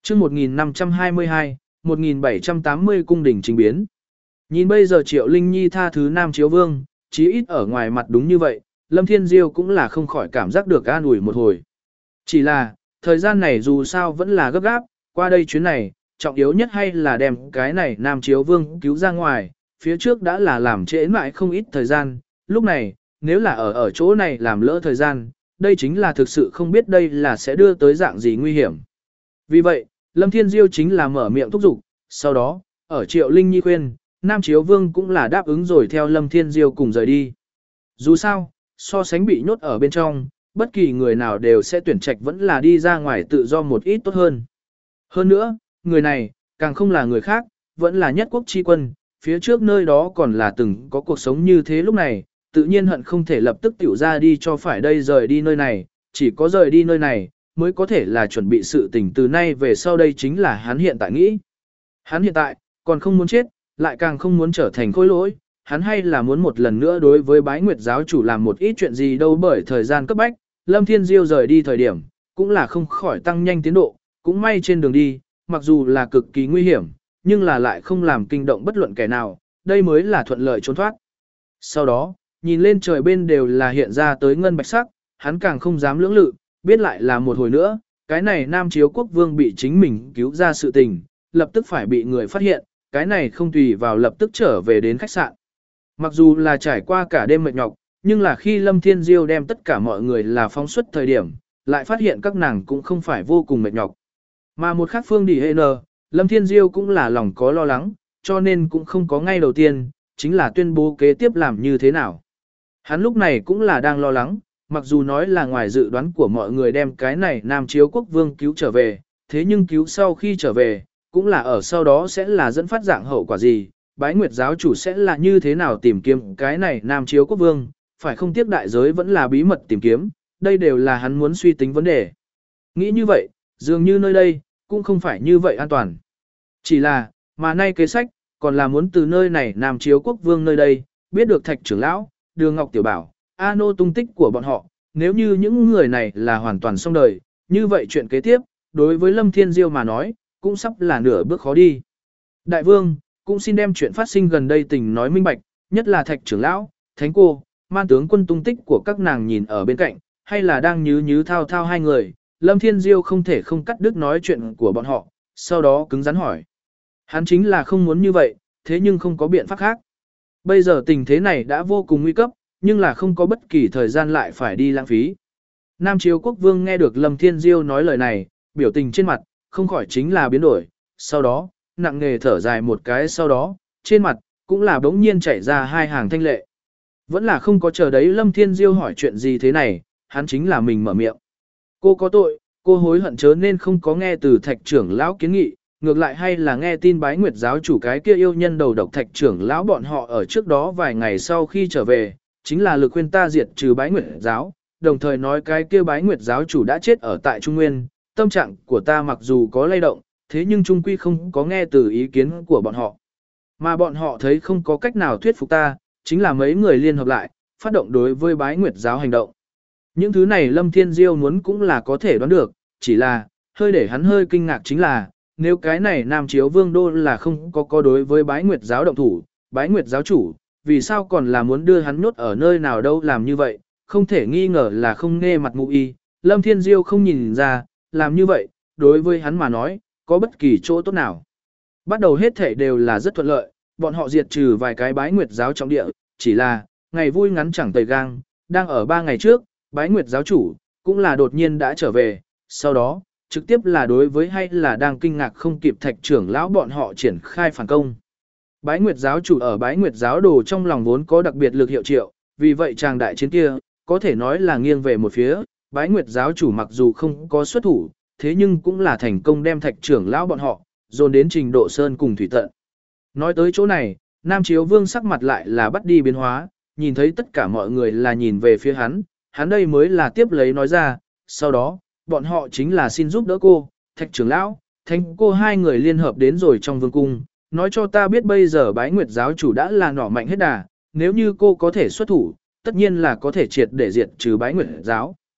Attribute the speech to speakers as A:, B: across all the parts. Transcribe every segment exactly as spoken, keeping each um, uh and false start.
A: chương một nghìn năm trăm hai mươi hai, một nghìn bảy trăm tám mươi cung đình trình biến. Nhìn bây giờ Triệu Linh Nhi tha thứ Nam Chiếu Vương, chí ít ở ngoài mặt đúng như vậy, Lâm Thiên Diêu cũng là không khỏi cảm giác được an ủi một hồi. Chỉ là, thời gian này dù sao vẫn là gấp gáp, qua đây chuyến này, trọng yếu nhất hay là đem cái này Nam Chiếu Vương cứu ra ngoài, phía trước đã là làm trễ mãi không ít thời gian, lúc này, nếu là ở ở chỗ này làm lỡ thời gian, đây chính là thực sự không biết đây là sẽ đưa tới dạng gì nguy hiểm. Vì vậy, Lâm Thiên Diêu chính là mở miệng thúc giục, sau đó, ở Triệu Linh Nhi khuyên, Nam Chiếu Vương cũng là đáp ứng rồi theo Lâm Thiên Diêu cùng rời đi. Dù sao, so sánh bị nhốt ở bên trong, bất kỳ người nào đều sẽ tuyển trạch vẫn là đi ra ngoài tự do một ít tốt hơn. Hơn nữa, người này, càng không là người khác, vẫn là nhất quốc chi quân, phía trước nơi đó còn là từng có cuộc sống như thế lúc này, tự nhiên hận không thể lập tức tiểu ra đi cho phải đây rời đi nơi này, chỉ có rời đi nơi này, mới có thể là chuẩn bị sự tình từ nay về sau đây chính là hắn hiện tại nghĩ. Hắn hiện tại, còn không muốn chết, lại càng không muốn trở thành khối lỗi, hắn hay là muốn một lần nữa đối với bái nguyệt giáo chủ làm một ít chuyện gì đâu bởi thời gian cấp bách, Lâm Thiên Diêu rời đi thời điểm, cũng là không khỏi tăng nhanh tiến độ, cũng may trên đường đi, mặc dù là cực kỳ nguy hiểm, nhưng là lại không làm kinh động bất luận kẻ nào, đây mới là thuận lợi trốn thoát. Sau đó, nhìn lên trời bên đều là hiện ra tới ngân bạch sắc, hắn càng không dám lưỡng lự, biết lại là một hồi nữa, cái này Nam Chiếu Quốc Vương bị chính mình cứu ra sự tình, lập tức phải bị người phát hiện, cái này không tùy vào lập tức trở về đến khách sạn. Mặc dù là trải qua cả đêm mệt nhọc, nhưng là khi Lâm Thiên Diêu đem tất cả mọi người là phóng xuất thời điểm, lại phát hiện các nàng cũng không phải vô cùng mệt nhọc. Mà một khác phương đi hệ nờ, Lâm Thiên Diêu cũng là lòng có lo lắng, cho nên cũng không có ngay đầu tiên, chính là tuyên bố kế tiếp làm như thế nào. Hắn lúc này cũng là đang lo lắng, mặc dù nói là ngoài dự đoán của mọi người đem cái này Nam Chiếu Quốc Vương cứu trở về, thế nhưng cứu sau khi trở về, cũng là ở sau đó sẽ là dẫn phát dạng hậu quả gì, bái nguyệt giáo chủ sẽ là như thế nào tìm kiếm cái này Nam Chiếu Quốc Vương, phải không tiếc đại giới vẫn là bí mật tìm kiếm, đây đều là hắn muốn suy tính vấn đề. Nghĩ như vậy, dường như nơi đây, cũng không phải như vậy an toàn. Chỉ là, mà nay kế sách, còn là muốn từ nơi này Nam Chiếu Quốc Vương nơi đây, biết được Thạch trưởng lão, Đường Ngọc Tiểu Bảo, A Nô tung tích của bọn họ, nếu như những người này là hoàn toàn xong đời, như vậy chuyện kế tiếp, đối với Lâm Thiên Diêu mà nói, cũng sắp là nửa bước khó đi. Đại vương, cũng xin đem chuyện phát sinh gần đây tình nói minh bạch, nhất là Thạch trưởng lão, Thánh cô, Man tướng quân tung tích của các nàng nhìn ở bên cạnh, hay là đang nhứ nhứ thao thao hai người, Lâm Thiên Diêu không thể không cắt đứt nói chuyện của bọn họ, sau đó cứng rắn hỏi. Hắn chính là không muốn như vậy, thế nhưng không có biện pháp khác. Bây giờ tình thế này đã vô cùng nguy cấp, nhưng là không có bất kỳ thời gian lại phải đi lãng phí. Nam Chiếu Quốc Vương nghe được Lâm Thiên Diêu nói lời này, biểu tình trên mặt, không khỏi chính là biến đổi, sau đó, nặng nề thở dài một cái sau đó, trên mặt, cũng là bỗng nhiên chảy ra hai hàng thanh lệ. Vẫn là không có chờ đấy Lâm Thiên Diêu hỏi chuyện gì thế này, hắn chính là mình mở miệng. Cô có tội, cô hối hận chớ nên không có nghe từ Thạch trưởng lão kiến nghị, ngược lại hay là nghe tin bái nguyệt giáo chủ cái kia yêu nhân đầu độc Thạch trưởng lão bọn họ ở trước đó vài ngày sau khi trở về, chính là lực khuyên ta diệt trừ bái nguyệt giáo, đồng thời nói cái kia bái nguyệt giáo chủ đã chết ở tại Trung Nguyên, tâm trạng của ta mặc dù có lay động, thế nhưng trung quy không có nghe từ ý kiến của bọn họ. Mà bọn họ thấy không có cách nào thuyết phục ta, chính là mấy người liên hợp lại, phát động đối với bái nguyệt giáo hành động. Những thứ này Lâm Thiên Diêu muốn cũng là có thể đoán được, chỉ là, hơi để hắn hơi kinh ngạc chính là, nếu cái này Nam Chiếu Vương Đô là không có có đối với bái nguyệt giáo động thủ, bái nguyệt giáo chủ, vì sao còn là muốn đưa hắn nhốt ở nơi nào đâu làm như vậy, không thể nghi ngờ là không nghe mặt ngụ y, Lâm Thiên Diêu không nhìn ra, làm như vậy, đối với hắn mà nói, có bất kỳ chỗ tốt nào. Bắt đầu hết thể đều là rất thuận lợi, bọn họ diệt trừ vài cái bái nguyệt giáo trọng địa, chỉ là, ngày vui ngắn chẳng tầy gang, đang ở ba ngày trước, bái nguyệt giáo chủ, cũng là đột nhiên đã trở về, sau đó, trực tiếp là đối với hay là đang kinh ngạc không kịp Thạch trưởng lão bọn họ triển khai phản công. Bái nguyệt giáo chủ ở bái nguyệt giáo đồ trong lòng vốn có đặc biệt lực hiệu triệu, vì vậy chàng đại chiến kia, có thể nói là nghiêng về một phía, bái nguyệt giáo chủ mặc dù không có xuất thủ, thế nhưng cũng là thành công đem Thạch trưởng lão bọn họ, dồn đến trình độ sơn cùng thủy tận. Nói tới chỗ này, Nam Chiếu Vương sắc mặt lại là bắt đi biến hóa, nhìn thấy tất cả mọi người là nhìn về phía hắn, hắn đây mới là tiếp lấy nói ra, sau đó, bọn họ chính là xin giúp đỡ cô, Thạch trưởng lão, Thánh cô hai người liên hợp đến rồi trong vương cung, nói cho ta biết bây giờ bái nguyệt giáo chủ đã là nỏ mạnh hết đà, nếu như cô có thể xuất thủ, tất nhiên là có thể triệt để diệt trừ bái nguyệt giáo.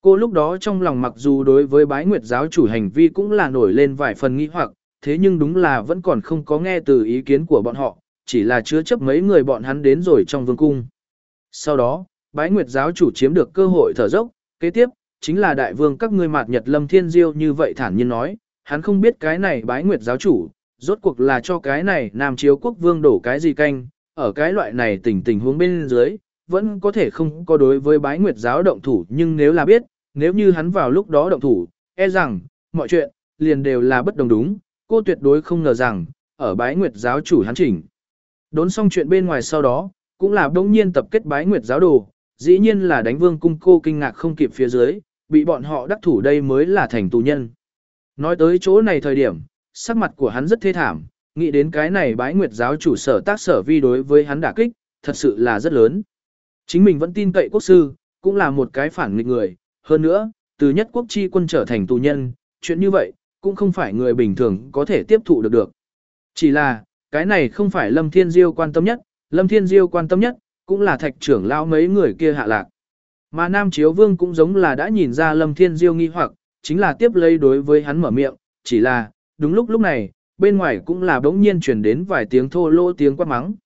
A: Cô lúc đó trong lòng mặc dù đối với bái nguyệt giáo chủ hành vi cũng là nổi lên vài phần nghi hoặc, thế nhưng đúng là vẫn còn không có nghe từ ý kiến của bọn họ, chỉ là chứa chấp mấy người bọn hắn đến rồi trong vương cung. Sau đó, bái nguyệt giáo chủ chiếm được cơ hội thở dốc, kế tiếp, chính là đại vương các ngươi mạt nhật Lâm Thiên Diêu như vậy thản nhiên nói, hắn không biết cái này bái nguyệt giáo chủ, rốt cuộc là cho cái này Nam Chiếu quốc vương đổ cái gì canh, ở cái loại này tình tình huống bên dưới, vẫn có thể không có đối với bái nguyệt giáo động thủ, nhưng nếu là biết, nếu như hắn vào lúc đó động thủ, e rằng, mọi chuyện, liền đều là bất đồng đúng, cô tuyệt đối không ngờ rằng, ở bái nguyệt giáo chủ hắn chỉnh. Đốn xong chuyện bên ngoài sau đó, cũng là đông nhiên tập kết bái nguyệt giáo đồ, dĩ nhiên là đánh vương cung cô kinh ngạc không kịp phía dưới, bị bọn họ đắc thủ đây mới là thành tù nhân. Nói tới chỗ này thời điểm, sắc mặt của hắn rất thê thảm, nghĩ đến cái này bái nguyệt giáo chủ sở tác sở vi đối với hắn đả kích, thật sự là rất lớn. Chính mình vẫn tin cậy quốc sư, cũng là một cái phản nghịch người, hơn nữa, từ nhất quốc chi quân trở thành tù nhân, chuyện như vậy, cũng không phải người bình thường có thể tiếp thụ được được. Chỉ là, cái này không phải Lâm Thiên Diêu quan tâm nhất, Lâm Thiên Diêu quan tâm nhất, cũng là thạch trưởng lao mấy người kia hạ lạc. Mà Nam Chiếu Vương cũng giống là đã nhìn ra Lâm Thiên Diêu nghi hoặc, chính là tiếp lấy đối với hắn mở miệng, chỉ là, đúng lúc lúc này, bên ngoài cũng là bỗng nhiên truyền đến vài tiếng thô lỗ tiếng quát mắng.